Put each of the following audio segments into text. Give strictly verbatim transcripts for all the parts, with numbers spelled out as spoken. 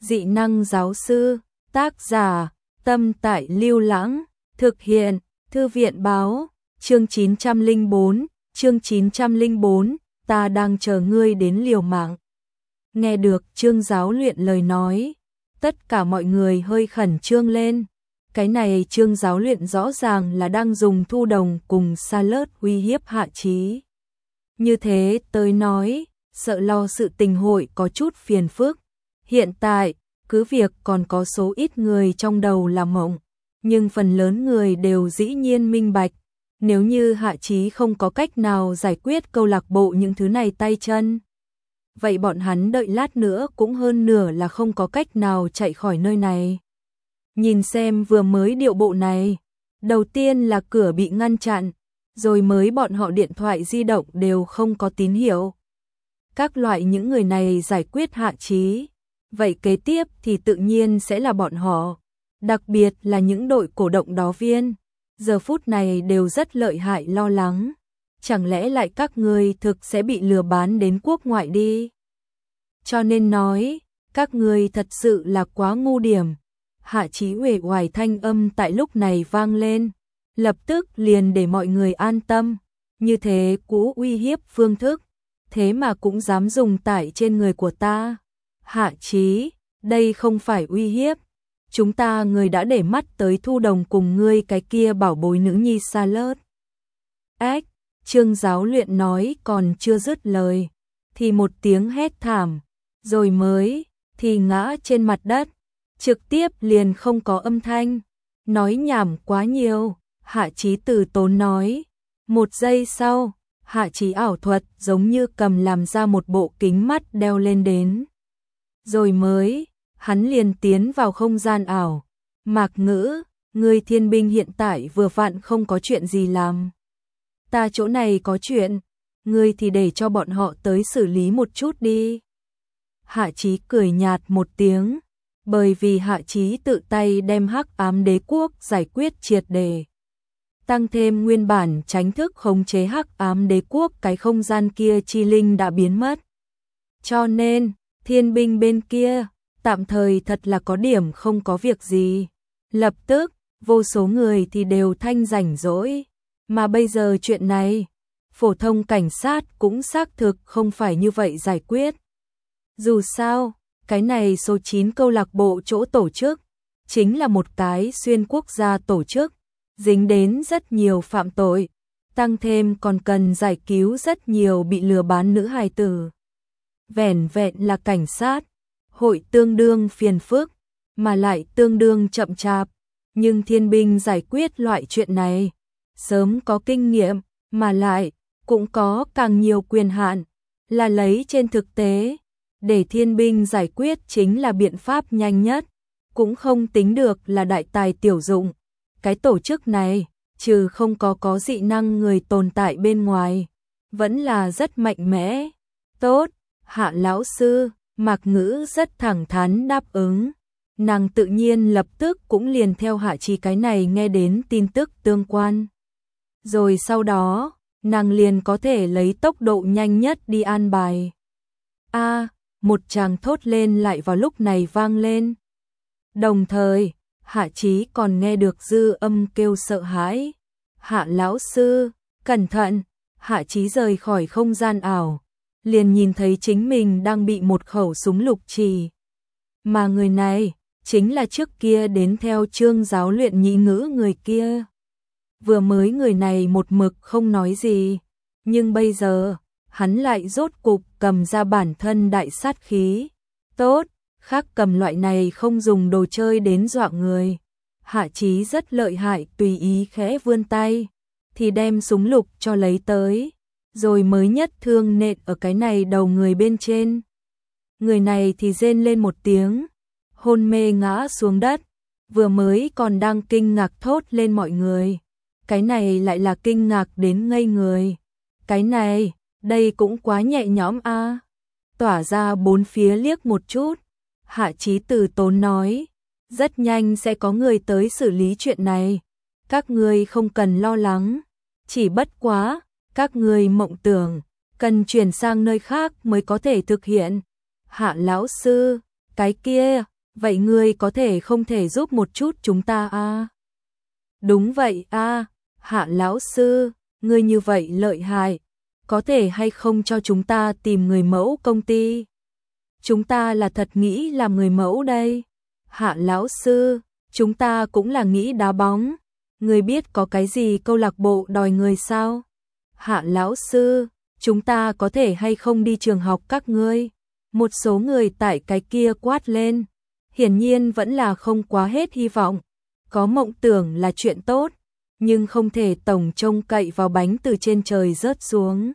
Dị năng giáo sư, tác giả, Tâm Tại Lưu Lãng, thực hiện, Thư viện báo, chương chín trăm lẻ bốn, chương chín trăm lẻ bốn, ta đang chờ ngươi đến liều mạng. Nghe được Trương giáo luyện lời nói, tất cả mọi người hơi khẩn trương lên. Cái này Trương giáo luyện rõ ràng là đang dùng Thu Đồng cùng Sa Lớt uy hiếp Hạ Chí. Như thế tới nói, sợ lo sự tình hội có chút phiền phức. Hiện tại, cứ việc còn có số ít người trong đầu là mộng, nhưng phần lớn người đều dĩ nhiên minh bạch. Nếu như Hạ Chí không có cách nào giải quyết câu lạc bộ những thứ này tay chân, vậy bọn hắn đợi lát nữa cũng hơn nửa là không có cách nào chạy khỏi nơi này. Nhìn xem vừa mới điệu bộ này, đầu tiên là cửa bị ngăn chặn, rồi mới bọn họ điện thoại di động đều không có tín hiệu. Các loại những người này giải quyết Hạ Chí, vậy kế tiếp thì tự nhiên sẽ là bọn họ, đặc biệt là những đội cổ động đó viên, giờ phút này đều rất lợi hại lo lắng. Chẳng lẽ lại các ngươi thực sẽ bị lừa bán đến quốc ngoại đi? Cho nên nói, các ngươi thật sự là quá ngu điểm. Hạ Chí uể oải thanh âm tại lúc này vang lên, lập tức liền để mọi người an tâm. Như thế cũ uy hiếp phương thức, thế mà cũng dám dùng tải trên người của ta. Hạ Chí, đây không phải uy hiếp. Chúng ta người đã để mắt tới Thu Đồng cùng ngươi cái kia bảo bối nữ nhi Sa Lớt. Ếch, Trương giáo luyện nói còn chưa dứt lời, thì một tiếng hét thảm, rồi mới, thì ngã trên mặt đất, trực tiếp liền không có âm thanh. Nói nhảm quá nhiều, Hạ Chí từ tốn nói. Một giây sau, Hạ Chí ảo thuật giống như cầm làm ra một bộ kính mắt đeo lên đến. Rồi mới, hắn liền tiến vào không gian ảo. Mạc Ngữ, người thiên binh hiện tại vừa vặn không có chuyện gì làm. Ta chỗ này có chuyện, ngươi thì để cho bọn họ tới xử lý một chút đi. Hạ Chí cười nhạt một tiếng, bởi vì Hạ Chí tự tay đem Hắc Ám Đế Quốc giải quyết triệt đề. Tăng thêm nguyên bản tránh thức khống chế Hắc Ám Đế Quốc, cái không gian kia chi linh đã biến mất. Cho nên, thiên binh bên kia, tạm thời thật là có điểm không có việc gì. Lập tức, vô số người thì đều thanh rảnh rỗi. Mà bây giờ chuyện này, phổ thông cảnh sát cũng xác thực không phải như vậy giải quyết. Dù sao, cái này số chín câu lạc bộ chỗ tổ chức, chính là một cái xuyên quốc gia tổ chức, dính đến rất nhiều phạm tội, tăng thêm còn cần giải cứu rất nhiều bị lừa bán nữ hài tử. Vẻn vẹn là cảnh sát, hội tương đương phiền phức, mà lại tương đương chậm chạp, nhưng thiên binh giải quyết loại chuyện này, sớm có kinh nghiệm, mà lại cũng có càng nhiều quyền hạn, là lấy trên thực tế, để thiên binh giải quyết chính là biện pháp nhanh nhất, cũng không tính được là đại tài tiểu dụng. Cái tổ chức này, trừ không có có dị năng người tồn tại bên ngoài, vẫn là rất mạnh mẽ. Tốt, Hạ lão sư, Mạc Ngữ rất thẳng thắn đáp ứng. Nàng tự nhiên lập tức cũng liền theo Hạ Chí cái này nghe đến tin tức tương quan. Rồi sau đó, nàng liền có thể lấy tốc độ nhanh nhất đi an bài. A, một tràng thốt lên lại vào lúc này vang lên. Đồng thời, Hạ Chí còn nghe được dư âm kêu sợ hãi. Hạ lão sư, cẩn thận. Hạ Chí rời khỏi không gian ảo, liền nhìn thấy chính mình đang bị một khẩu súng lục trì. Mà người này, chính là trước kia đến theo Trương giáo luyện nhị ngữ người kia. Vừa mới người này một mực không nói gì, nhưng bây giờ, hắn lại rốt cục cầm ra bản thân đại sát khí. Tốt, khác cầm loại này không dùng đồ chơi đến dọa người. Hạ Chí rất lợi hại, tùy ý khẽ vươn tay, thì đem súng lục cho lấy tới, rồi mới nhất thương nện ở cái này đầu người bên trên. Người này thì rên lên một tiếng, hôn mê ngã xuống đất, vừa mới còn đang kinh ngạc thốt lên mọi người. Cái này lại là kinh ngạc đến ngây người. Cái này, đây cũng quá nhẹ nhõm a. À. Tỏa ra bốn phía liếc một chút, Hạ Chí từ tốn nói, rất nhanh sẽ có người tới xử lý chuyện này. Các ngươi không cần lo lắng, chỉ bất quá, các ngươi mộng tưởng, cần chuyển sang nơi khác mới có thể thực hiện. Hạ lão sư, cái kia, vậy ngươi có thể không thể giúp một chút chúng ta à? Đúng vậy a, Hạ lão sư, ngươi như vậy lợi hại, có thể hay không cho chúng ta tìm người mẫu công ty? Chúng ta là thật nghĩ làm người mẫu đây. Hạ lão sư, chúng ta cũng là nghĩ đá bóng. Ngươi biết có cái gì câu lạc bộ đòi người sao? Hạ lão sư, chúng ta có thể hay không đi trường học các ngươi? Một số người tại cái kia quát lên. Hiển nhiên vẫn là không quá hết hy vọng. Có mộng tưởng là chuyện tốt, nhưng không thể tổng trông cậy vào bánh từ trên trời rớt xuống.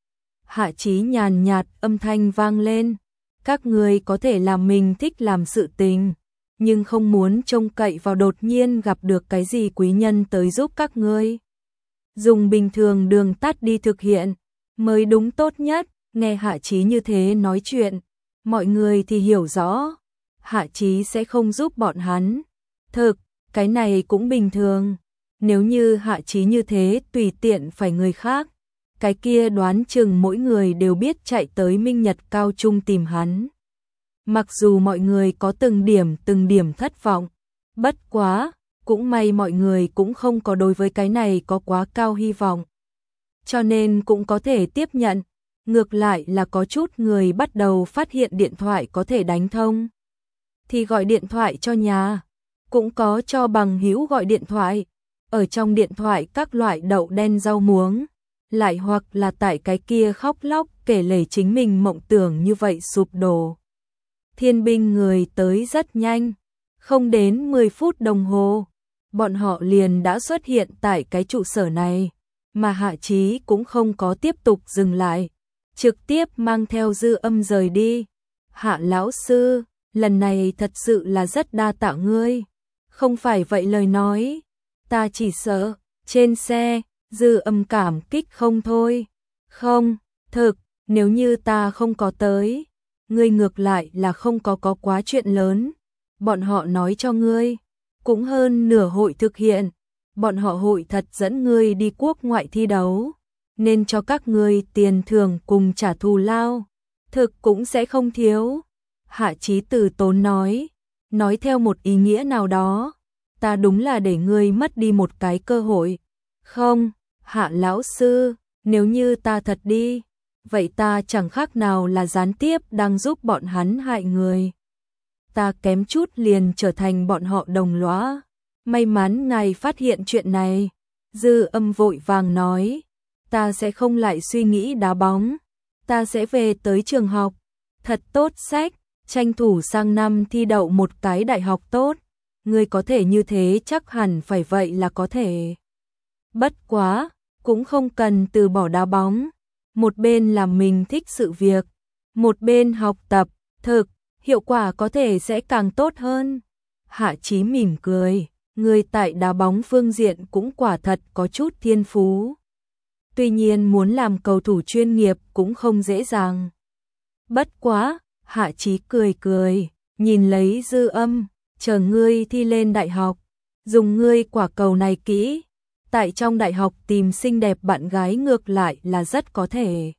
Hạ Chí nhàn nhạt âm thanh vang lên. Các người có thể làm mình thích làm sự tình, nhưng không muốn trông cậy vào đột nhiên gặp được cái gì quý nhân tới giúp các ngươi. Dùng bình thường đường tắt đi thực hiện, mới đúng tốt nhất. Nghe Hạ Chí như thế nói chuyện, mọi người thì hiểu rõ. Hạ Chí sẽ không giúp bọn hắn. Thực, cái này cũng bình thường. Nếu như Hạ Chí như thế tùy tiện phải người khác, cái kia đoán chừng mỗi người đều biết chạy tới Minh Nhật Cao Trung tìm hắn. Mặc dù mọi người có từng điểm từng điểm thất vọng, bất quá, cũng may mọi người cũng không có đối với cái này có quá cao hy vọng. Cho nên cũng có thể tiếp nhận, ngược lại là có chút người bắt đầu phát hiện điện thoại có thể đánh thông. Thì gọi điện thoại cho nhà, cũng có cho bằng hữu gọi điện thoại, ở trong điện thoại các loại đậu đen rau muống, lại hoặc là tại cái kia khóc lóc kể lể chính mình mộng tưởng như vậy sụp đổ. Thiên binh người tới rất nhanh, không đến mười phút đồng hồ, bọn họ liền đã xuất hiện tại cái trụ sở này, mà Hạ Chí cũng không có tiếp tục dừng lại, trực tiếp mang theo Dư Âm rời đi. Hạ lão sư, lần này thật sự là rất đa tạ ngươi, không phải vậy lời nói, ta chỉ sợ, trên xe, Dư Âm cảm kích không thôi. Không, thực, nếu như ta không có tới, ngươi ngược lại là không có có quá chuyện lớn. Bọn họ nói cho ngươi, cũng hơn nửa hội thực hiện. Bọn họ hội thật dẫn ngươi đi quốc ngoại thi đấu, nên cho các ngươi tiền thưởng cùng trả thù lao. Thực cũng sẽ không thiếu. Hạ Chí từ tốn nói, nói theo một ý nghĩa nào đó, ta đúng là để ngươi mất đi một cái cơ hội. Không, Hạ lão sư, nếu như ta thật đi, vậy ta chẳng khác nào là gián tiếp đang giúp bọn hắn hại người. Ta kém chút liền trở thành bọn họ đồng lõa. May mắn ngài phát hiện chuyện này. Dư Âm vội vàng nói, ta sẽ không lại suy nghĩ đá bóng, ta sẽ về tới trường học, thật tốt sách, tranh thủ sang năm thi đậu một cái đại học tốt. Ngươi có thể như thế chắc hẳn phải vậy là có thể. Bất quá, cũng không cần từ bỏ đá bóng. Một bên làm mình thích sự việc, một bên học tập, thực, hiệu quả có thể sẽ càng tốt hơn. Hạ Chí mỉm cười, người tại đá bóng phương diện cũng quả thật có chút thiên phú. Tuy nhiên muốn làm cầu thủ chuyên nghiệp cũng không dễ dàng. Bất quá, Hạ Chí cười cười, nhìn lấy Dư Âm, chờ ngươi thi lên đại học, dùng ngươi quả cầu này kỹ. Tại trong đại học tìm xinh đẹp bạn gái ngược lại là rất có thể.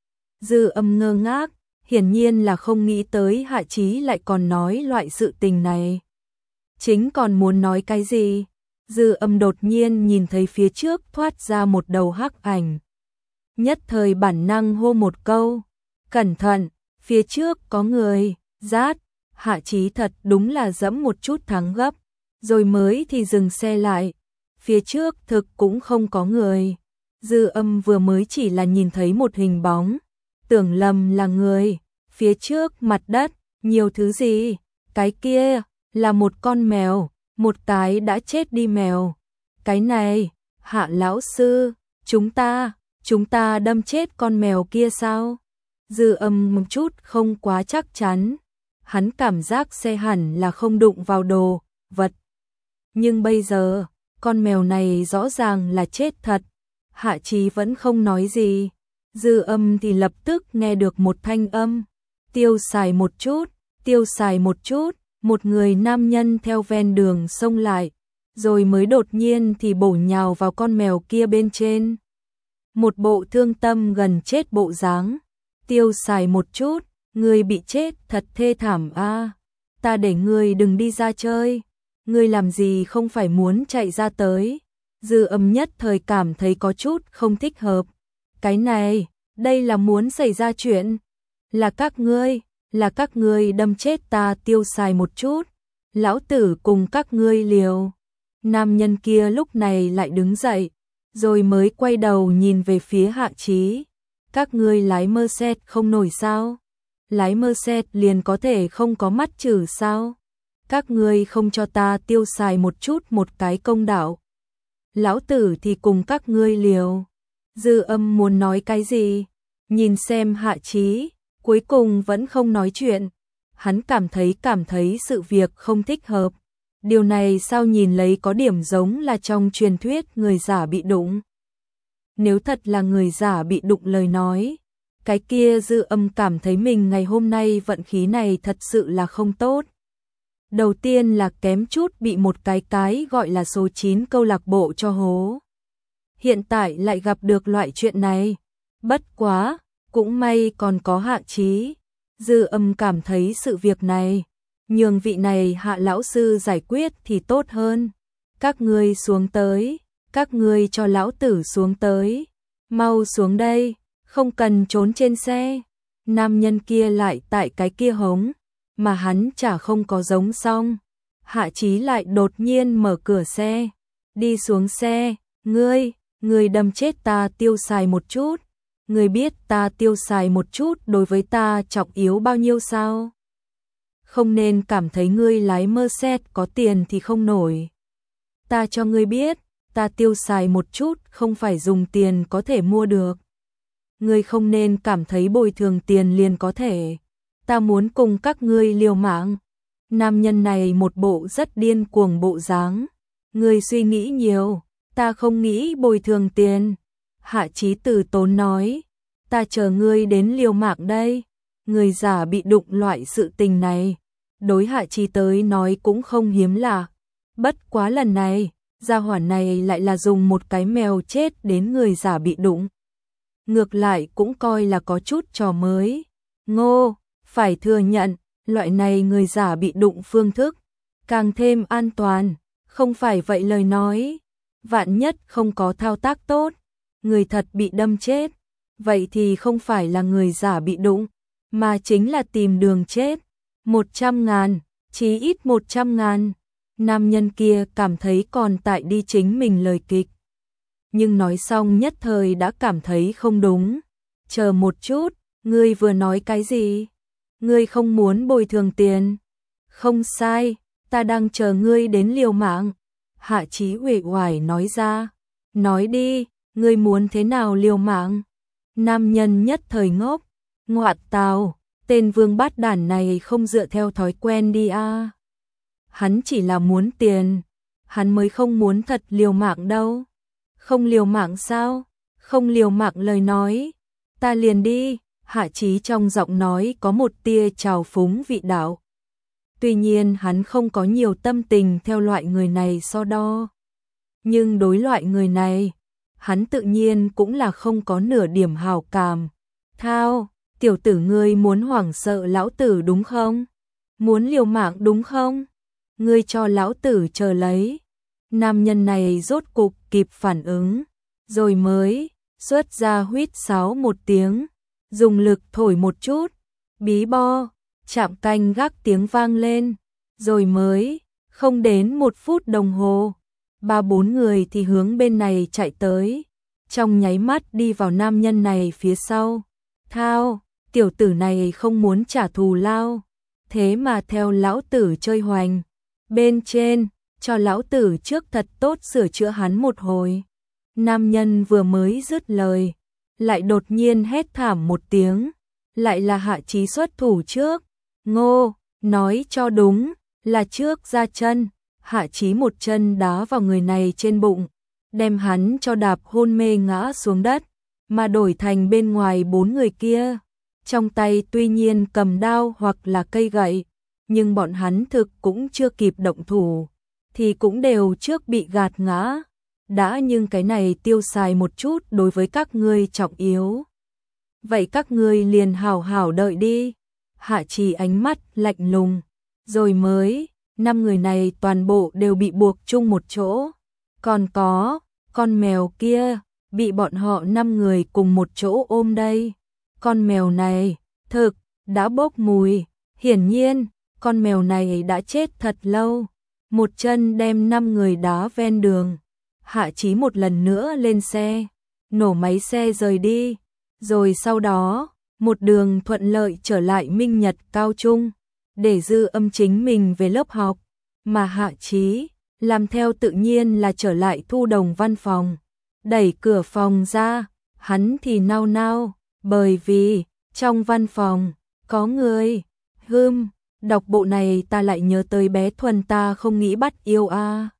Dư Âm ngơ ngác, hiển nhiên là không nghĩ tới Hạ Chí lại còn nói loại sự tình này. Chính còn muốn nói cái gì, Dư Âm đột nhiên nhìn thấy phía trước thoát ra một đầu hắc ảnh. Nhất thời bản năng hô một câu, cẩn thận, phía trước có người, rát. Hạ Chí thật đúng là dẫm một chút thắng gấp, rồi mới thì dừng xe lại. Phía trước thực cũng không có người. Dư Âm vừa mới chỉ là nhìn thấy một hình bóng, tưởng lầm là người. Phía trước mặt đất, nhiều thứ gì? Cái kia là một con mèo, một cái đã chết đi mèo. Cái này, Hạ lão sư, chúng ta, chúng ta đâm chết con mèo kia sao? Dư Âm một chút không quá chắc chắn. Hắn cảm giác xe hẳn là không đụng vào đồ vật. Nhưng bây giờ, con mèo này rõ ràng là chết thật. Hạ Chí vẫn không nói gì. Dư Âm thì lập tức nghe được một thanh âm. Tiêu xài một chút, tiêu xài một chút. Một người nam nhân theo ven đường xông lại, rồi mới đột nhiên thì bổ nhào vào con mèo kia bên trên. Một bộ thương tâm gần chết bộ dáng. Tiêu xài một chút, người bị chết thật thê thảm a. ta để ngươi đừng đi ra chơi, ngươi làm gì không phải muốn chạy ra tới. Dư Âm nhất thời cảm thấy có chút không thích hợp. Cái này, đây là muốn xảy ra chuyện. Là các ngươi, là các ngươi đâm chết ta tiêu xài một chút. Lão tử cùng các ngươi liều. Nam nhân kia lúc này lại đứng dậy, rồi mới quay đầu nhìn về phía Hạ Chí. Các ngươi lái Mercedes không nổi sao? Lái Mercedes liền có thể không có mắt chữ sao? Các ngươi không cho ta tiêu xài một chút một cái công đạo. Lão tử thì cùng các ngươi liều. Dư Âm muốn nói cái gì? Nhìn xem Hạ Chí, cuối cùng vẫn không nói chuyện. Hắn cảm thấy cảm thấy sự việc không thích hợp. Điều này sao nhìn lấy có điểm giống là trong truyền thuyết người giả bị đụng. Nếu thật là người giả bị đụng lời nói, cái kia Dư Âm cảm thấy mình ngày hôm nay vận khí này thật sự là không tốt. Đầu tiên là kém chút bị một cái cái gọi là số chín câu lạc bộ cho hố. Hiện tại lại gặp được loại chuyện này. Bất quá, cũng may còn có Hạ Chí. Dư Âm cảm thấy sự việc này, nhường vị này Hạ lão sư giải quyết thì tốt hơn. Các ngươi xuống tới, các ngươi cho lão tử xuống tới. Mau xuống đây, không cần trốn trên xe. Nam nhân kia lại tại cái kia hống, mà hắn chả không có giống xong. Hạ Chí lại đột nhiên mở cửa xe, đi xuống xe. Ngươi, ngươi đâm chết ta tiêu xài một chút. Ngươi biết ta tiêu xài một chút đối với ta trọng yếu bao nhiêu sao? Không nên cảm thấy ngươi lái Mercedes có tiền thì không nổi. Ta cho ngươi biết, ta tiêu xài một chút không phải dùng tiền có thể mua được. Ngươi không nên cảm thấy bồi thường tiền liền có thể. Ta muốn cùng các ngươi liều mạng. Nam nhân này một bộ rất điên cuồng bộ dáng. Ngươi suy nghĩ nhiều, ta không nghĩ bồi thường tiền. Hạ Chí từ tốn nói, ta chờ ngươi đến liều mạng đây. Người giả bị đụng loại sự tình này, đối Hạ Chí tới nói cũng không hiếm lạ. Bất quá lần này, gia hỏa này lại là dùng một cái mèo chết đến người giả bị đụng. Ngược lại cũng coi là có chút trò mới. Ngô, phải thừa nhận, loại này người giả bị đụng phương thức, càng thêm an toàn, không phải vậy lời nói. Vạn nhất không có thao tác tốt, người thật bị đâm chết, vậy thì không phải là người giả bị đụng, mà chính là tìm đường chết. Một trăm ngàn, chí ít một trăm ngàn. Nam nhân kia cảm thấy còn tại đi chính mình lời kịch. Nhưng nói xong nhất thời đã cảm thấy không đúng. Chờ một chút, ngươi vừa nói cái gì? Ngươi không muốn bồi thường tiền? Không sai, ta đang chờ ngươi đến liều mạng. Hạ Chí uể oải nói ra. Nói đi, ngươi muốn thế nào liều mạng? Nam nhân nhất thời ngốc. Ngoạt tào, tên vương bát đản này không dựa theo thói quen đi a. À. Hắn chỉ là muốn tiền, hắn mới không muốn thật liều mạng đâu. Không liều mạng sao? Không liều mạng lời nói, ta liền đi. Hạ Chí trong giọng nói có một tia trào phúng vị đạo. Tuy nhiên hắn không có nhiều tâm tình theo loại người này so đo. Nhưng đối loại người này, hắn tự nhiên cũng là không có nửa điểm hảo cảm. Thao, tiểu tử ngươi muốn hoảng sợ lão tử đúng không? Muốn liều mạng đúng không? Ngươi cho lão tử chờ lấy. Nam nhân này rốt cục kịp phản ứng, rồi mới xuất ra huýt sáo một tiếng, dùng lực thổi một chút, bí bo, chạm canh gác tiếng vang lên, rồi mới, không đến một phút đồng hồ, ba bốn người thì hướng bên này chạy tới, trong nháy mắt đi vào nam nhân này phía sau. Thao, tiểu tử này không muốn trả thù lao, thế mà theo lão tử chơi hoành. Bên trên, cho lão tử trước thật tốt sửa chữa hắn một hồi. Nam nhân vừa mới dứt lời, lại đột nhiên hét thảm một tiếng, lại là Hạ Chí xuất thủ trước. Ngô, nói cho đúng, là trước ra chân. Hạ Chí một chân đá vào người này trên bụng, đem hắn cho đạp hôn mê ngã xuống đất, mà đổi thành bên ngoài bốn người kia. Trong tay tuy nhiên cầm đao hoặc là cây gậy, nhưng bọn hắn thực cũng chưa kịp động thủ, thì cũng đều trước bị gạt ngã. Đã nhưng cái này tiêu xài một chút đối với các ngươi trọng yếu. Vậy các ngươi liền hảo hảo đợi đi. Hạ Chí ánh mắt lạnh lùng, rồi mới, năm người này toàn bộ đều bị buộc chung một chỗ. Còn có, con mèo kia, bị bọn họ năm người cùng một chỗ ôm đây. Con mèo này, thực, đã bốc mùi, hiển nhiên, con mèo này đã chết thật lâu. Một chân đem năm người đá ven đường. Hạ Chí một lần nữa lên xe, nổ máy xe rời đi, rồi sau đó, một đường thuận lợi trở lại Minh Nhật Cao Trung, để dư âm chính mình về lớp học, mà Hạ Chí làm theo tự nhiên là trở lại Thu Đồng văn phòng. Đẩy cửa phòng ra, hắn thì nao nao, bởi vì trong văn phòng có người. Hừm, đọc bộ này ta lại nhớ tới bé Thuần ta không nghĩ bắt yêu a.